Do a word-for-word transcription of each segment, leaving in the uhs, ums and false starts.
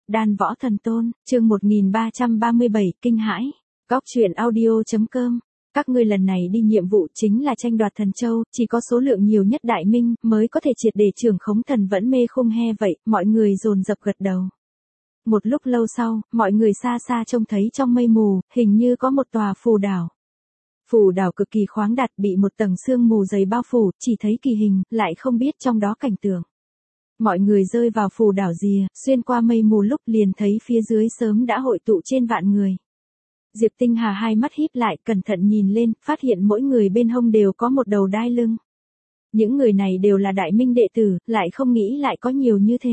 Đan Võ Thần Tôn, chương một nghìn ba trăm ba mươi bảy, kinh hãi. Góc truyện audio.com. Các ngươi lần này đi nhiệm vụ chính là tranh đoạt thần châu, chỉ có số lượng nhiều nhất đại minh mới có thể triệt để trưởng khống thần vẫn mê khung he vậy, mọi người dồn dập gật đầu. Một lúc lâu sau, mọi người xa xa trông thấy trong mây mù, hình như có một tòa phù đảo. Phù đảo cực kỳ khoáng đạt bị một tầng sương mù dày bao phủ, chỉ thấy kỳ hình, lại không biết trong đó cảnh tượng. Mọi người rơi vào phù đảo rìa, xuyên qua mây mù lúc liền thấy phía dưới sớm đã hội tụ trên vạn người. Diệp Tinh Hà hai mắt híp lại, cẩn thận nhìn lên, phát hiện mỗi người bên hông đều có một đầu đai lưng. Những người này đều là đại minh đệ tử, lại không nghĩ lại có nhiều như thế.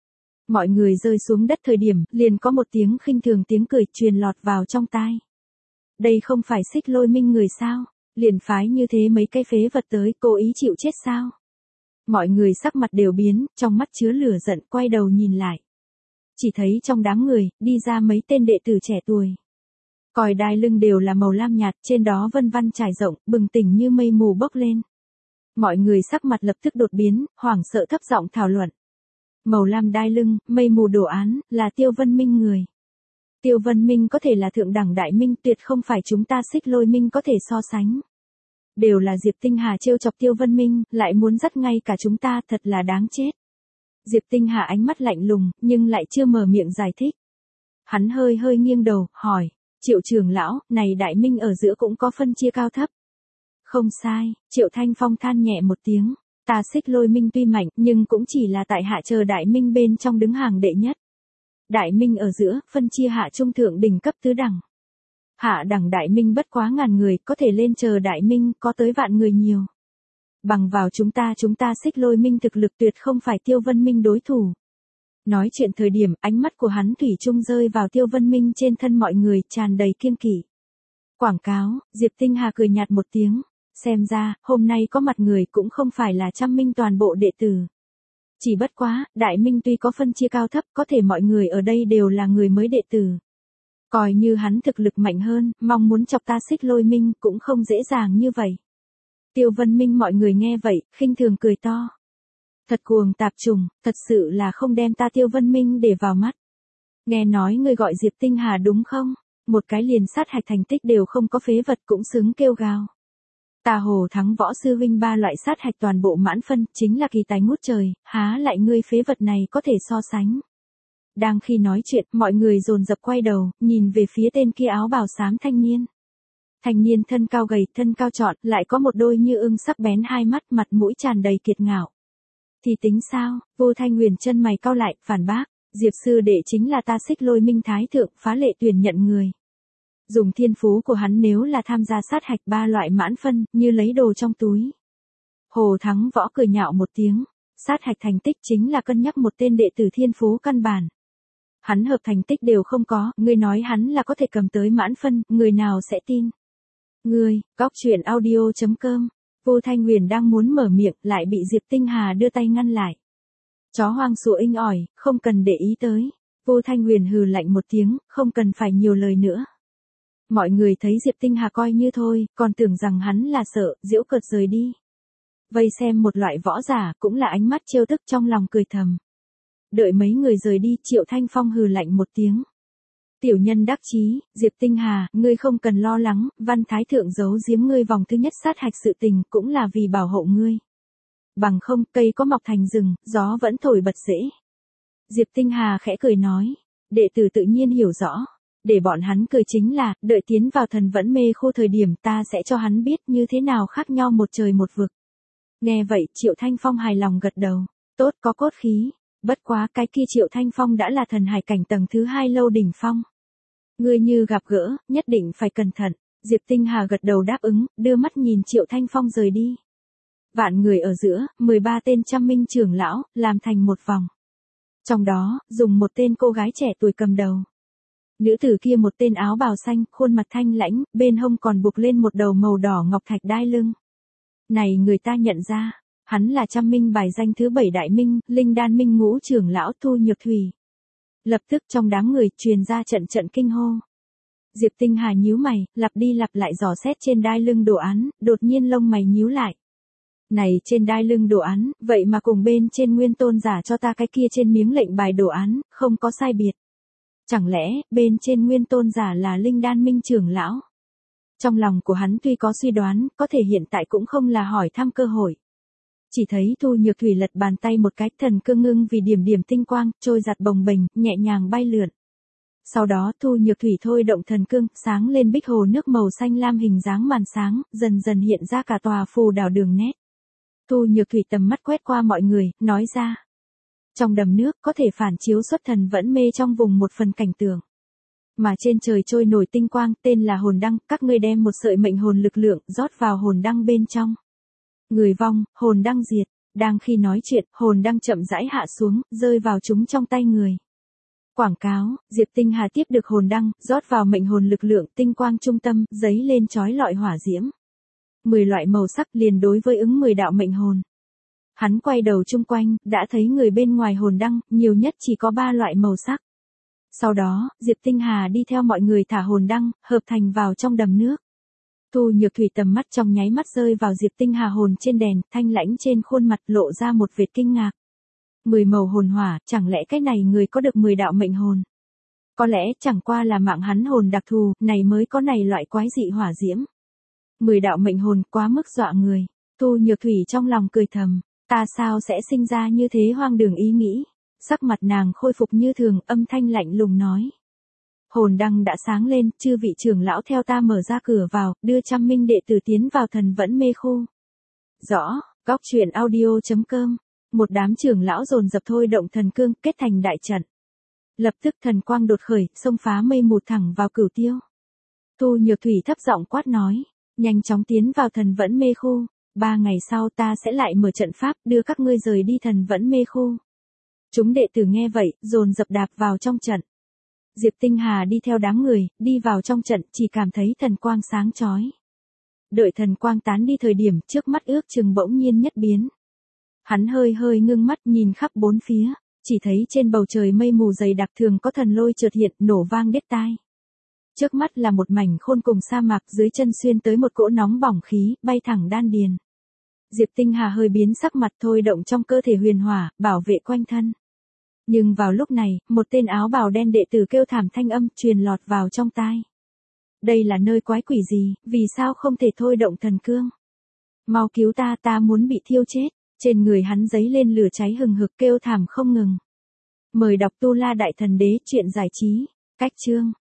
Mọi người rơi xuống đất thời điểm, liền có một tiếng khinh thường tiếng cười truyền lọt vào trong tai. Đây không phải Xích Lôi Minh người sao? Liền phái như thế mấy cái phế vật tới, cố ý chịu chết sao? Mọi người sắc mặt đều biến, trong mắt chứa lửa giận, quay đầu nhìn lại. Chỉ thấy trong đám người, đi ra mấy tên đệ tử trẻ tuổi. Còi đai lưng đều là màu lam nhạt, trên đó vân vân trải rộng, bừng tỉnh như mây mù bốc lên. Mọi người sắc mặt lập tức đột biến, hoảng sợ thấp giọng thảo luận. Màu lam đai lưng, mây mù đồ án, là Tiêu Vân Minh người. Tiêu Vân Minh có thể là thượng đẳng đại minh, tuyệt không phải chúng ta Xích Lôi Minh có thể so sánh. Đều là Diệp Tinh Hà trêu chọc Tiêu Vân Minh, lại muốn dắt ngay cả chúng ta, thật là đáng chết. Diệp Tinh Hà ánh mắt lạnh lùng, nhưng lại chưa mở miệng giải thích. Hắn hơi hơi nghiêng đầu, hỏi, Triệu trưởng lão, này đại minh ở giữa cũng có phân chia cao thấp. Không sai, Triệu Thanh Phong than nhẹ một tiếng, ta Xích Lôi Minh tuy mạnh, nhưng cũng chỉ là tại hạ chờ đại minh bên trong đứng hàng đệ nhất. Đại minh ở giữa, phân chia hạ trung thượng đỉnh cấp tứ đẳng. Hạ đẳng đại minh bất quá ngàn người, có thể lên chờ đại minh, có tới vạn người nhiều. Bằng vào chúng ta chúng ta Xích Lôi Minh thực lực tuyệt không phải Tiêu Vân Minh đối thủ. Nói chuyện thời điểm, ánh mắt của hắn thủy chung rơi vào Tiêu Vân Minh trên thân mọi người, tràn đầy kiêng kỵ. Quảng cáo, Diệp Tinh Hà cười nhạt một tiếng, xem ra, hôm nay có mặt người cũng không phải là trăm minh toàn bộ đệ tử. Chỉ bất quá, đại minh tuy có phân chia cao thấp, có thể mọi người ở đây đều là người mới đệ tử. Coi như hắn thực lực mạnh hơn, mong muốn chọc ta Xích Lôi Minh cũng không dễ dàng như vậy. Tiêu Vân Minh mọi người nghe vậy, khinh thường cười to. Thật cuồng tạp trùng, thật sự là không đem ta Tiêu Vân Minh để vào mắt. Nghe nói ngươi gọi Diệp Tinh Hà đúng không? Một cái liền sát hạch thành tích đều không có phế vật cũng xứng kêu gào. Ta Hồ Thắng Võ sư huynh ba loại sát hạch toàn bộ mãn phân, chính là kỳ tài ngút trời, há lại ngươi phế vật này có thể so sánh. Đang khi nói chuyện, mọi người dồn dập quay đầu, nhìn về phía tên kia áo bào xám thanh niên. Thanh niên thân cao gầy, thân cao trọn, lại có một đôi như ưng sắc bén hai mắt, mặt mũi tràn đầy kiệt ngạo. Thì tính sao? Vô Thanh Huyền chân mày cau lại, phản bác, Diệp sư đệ chính là ta Xích Lôi Minh thái thượng, phá lệ tuyển nhận người. Dùng thiên phú của hắn nếu là tham gia sát hạch ba loại mãn phân, như lấy đồ trong túi. Hồ Thắng Võ cười nhạo một tiếng, sát hạch thành tích chính là cân nhắc một tên đệ tử thiên phú căn bản. Hắn hợp thành tích đều không có, ngươi nói hắn là có thể cầm tới mãn phân, người nào sẽ tin? Ngươi, góc truyện audio.com. Vô Thanh Huyền đang muốn mở miệng, lại bị Diệp Tinh Hà đưa tay ngăn lại. Chó hoang sủa inh ỏi, không cần để ý tới. Vô Thanh Huyền hừ lạnh một tiếng, không cần phải nhiều lời nữa. Mọi người thấy Diệp Tinh Hà coi như thôi, còn tưởng rằng hắn là sợ, giễu cợt rời đi. Vây xem một loại võ giả, cũng là ánh mắt trêu tức trong lòng cười thầm. Đợi mấy người rời đi, Triệu Thanh Phong hừ lạnh một tiếng. Tiểu nhân đắc chí, Diệp Tinh Hà, ngươi không cần lo lắng, Văn Thái Thượng giấu giếm ngươi vòng thứ nhất sát hạch sự tình cũng là vì bảo hộ ngươi. Bằng không, cây có mọc thành rừng, gió vẫn thổi bật rễ. Diệp Tinh Hà khẽ cười nói, đệ tử tự nhiên hiểu rõ. Để bọn hắn cười chính là, đợi tiến vào thần vẫn mê khu thời điểm ta sẽ cho hắn biết như thế nào khác nhau một trời một vực. Nghe vậy, Triệu Thanh Phong hài lòng gật đầu, tốt có cốt khí. Bất quá cái kia Triệu Thanh Phong đã là thần hải cảnh tầng thứ hai lâu đỉnh phong. Ngươi như gặp gỡ, nhất định phải cẩn thận. Diệp Tinh Hà gật đầu đáp ứng, đưa mắt nhìn Triệu Thanh Phong rời đi. Vạn người ở giữa, mười ba tên trăm minh trưởng lão, làm thành một vòng. Trong đó, dùng một tên cô gái trẻ tuổi cầm đầu. Nữ tử kia một tên áo bào xanh, khuôn mặt thanh lãnh, bên hông còn buộc lên một đầu màu đỏ ngọc thạch đai lưng. Này người ta nhận ra. Hắn là trăm minh bài danh thứ bảy đại minh, linh đan minh ngũ trưởng lão Thu Nhược Thủy. Lập tức trong đám người truyền ra trận trận kinh hô. Diệp Tinh Hà nhíu mày, lặp đi lặp lại dò xét trên đai lưng đồ án, đột nhiên lông mày nhíu lại. Này trên đai lưng đồ án, vậy mà cùng bên trên nguyên tôn giả cho ta cái kia trên miếng lệnh bài đồ án, không có sai biệt. Chẳng lẽ, bên trên nguyên tôn giả là Linh Đan Minh trưởng lão? Trong lòng của hắn tuy có suy đoán, có thể hiện tại cũng không là hỏi thăm cơ hội. Chỉ thấy Thu Nhược Thủy lật bàn tay một cái, thần cương ngưng vì điểm điểm tinh quang, trôi giặt bồng bềnh, nhẹ nhàng bay lượn. Sau đó Thu Nhược Thủy thôi động thần cương, sáng lên bích hồ nước màu xanh lam hình dáng màn sáng, dần dần hiện ra cả tòa phù đảo đường nét. Thu Nhược Thủy tầm mắt quét qua mọi người, nói ra. Trong đầm nước có thể phản chiếu xuất thần vẫn mê trong vùng một phần cảnh tượng. Mà trên trời trôi nổi tinh quang, tên là hồn đăng, các ngươi đem một sợi mệnh hồn lực lượng rót vào hồn đăng bên trong. Người vong, hồn đăng diệt, đang khi nói chuyện, hồn đăng chậm rãi hạ xuống, rơi vào chúng trong tay người. Quảng cáo, Diệp Tinh Hà tiếp được hồn đăng, rót vào mệnh hồn lực lượng, tinh quang trung tâm, giấy lên chói lọi hỏa diễm. mười loại màu sắc liền đối với ứng mười đạo mệnh hồn. Hắn quay đầu chung quanh, đã thấy người bên ngoài hồn đăng, nhiều nhất chỉ có ba loại màu sắc. Sau đó, Diệp Tinh Hà đi theo mọi người thả hồn đăng, hợp thành vào trong đầm nước. Thu Nhược Thủy tầm mắt trong nháy mắt rơi vào Diệp Tinh Hà hồn trên đèn, thanh lãnh trên khuôn mặt lộ ra một vệt kinh ngạc. Mười màu hồn hỏa, chẳng lẽ cái này người có được mười đạo mệnh hồn? Có lẽ chẳng qua là mạng hắn hồn đặc thù, này mới có này loại quái dị hỏa diễm. Mười đạo mệnh hồn quá mức dọa người. Thu Nhược Thủy trong lòng cười thầm, ta sao sẽ sinh ra như thế hoang đường ý nghĩ. Sắc mặt nàng khôi phục như thường, âm thanh lạnh lùng nói. Hồn đăng đã sáng lên, chư vị trưởng lão theo ta mở ra cửa vào, đưa trăm minh đệ tử tiến vào thần vẫn mê khu. Rõ, góc truyện audio chấm com. Một đám trưởng lão dồn dập thôi động thần cương, kết thành đại trận. Lập tức thần quang đột khởi, xông phá mây mù thẳng vào cửu tiêu. Thu Nhược Thủy thấp giọng quát nói, nhanh chóng tiến vào thần vẫn mê khu, ba ngày sau ta sẽ lại mở trận pháp, đưa các ngươi rời đi thần vẫn mê khu. Chúng đệ tử nghe vậy, dồn dập đạp vào trong trận. Diệp Tinh Hà đi theo đám người, đi vào trong trận, chỉ cảm thấy thần quang sáng chói. Đợi thần quang tán đi thời điểm, trước mắt ước chừng bỗng nhiên nhất biến. Hắn hơi hơi ngưng mắt nhìn khắp bốn phía, chỉ thấy trên bầu trời mây mù dày đặc thường có thần lôi chợt hiện, nổ vang đét tai. Trước mắt là một mảnh khôn cùng sa mạc, dưới chân xuyên tới một cỗ nóng bỏng khí, bay thẳng đan điền. Diệp Tinh Hà hơi biến sắc mặt, thôi động trong cơ thể huyền hỏa, bảo vệ quanh thân. Nhưng vào lúc này, một tên áo bào đen đệ tử kêu thảm thanh âm truyền lọt vào trong tai. Đây là nơi quái quỷ gì, vì sao không thể thôi động thần cương? Mau cứu ta, ta muốn bị thiêu chết. Trên người hắn giấy lên lửa cháy hừng hực, kêu thảm không ngừng. Mời đọc Tu La Đại Thần Đế truyện giải trí. Cách chương